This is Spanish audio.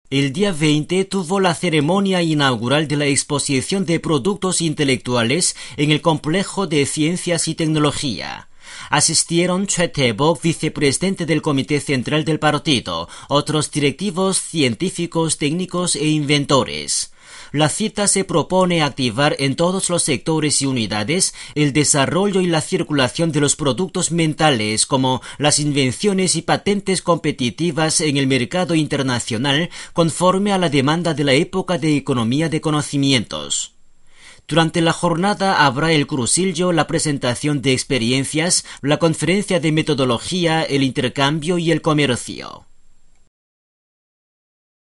El día 20 tuvo la ceremonia inaugural de la exposición de productos intelectuales en el Complejo de Ciencias y Tecnología. Asistieron Choi Tae-bok, vicepresidente del Comité Central del partido, otros directivos, científicos, técnicos e inventores. La cita se propone activar en todos los sectores y unidades el desarrollo y la circulación de los productos mentales, como las invenciones y patentes competitivas en el mercado internacional, conforme a la demanda de la época de economía de conocimientos. Durante la jornada habrá el cursillo, la presentación de experiencias, la conferencia de metodología, el intercambio y el comercio.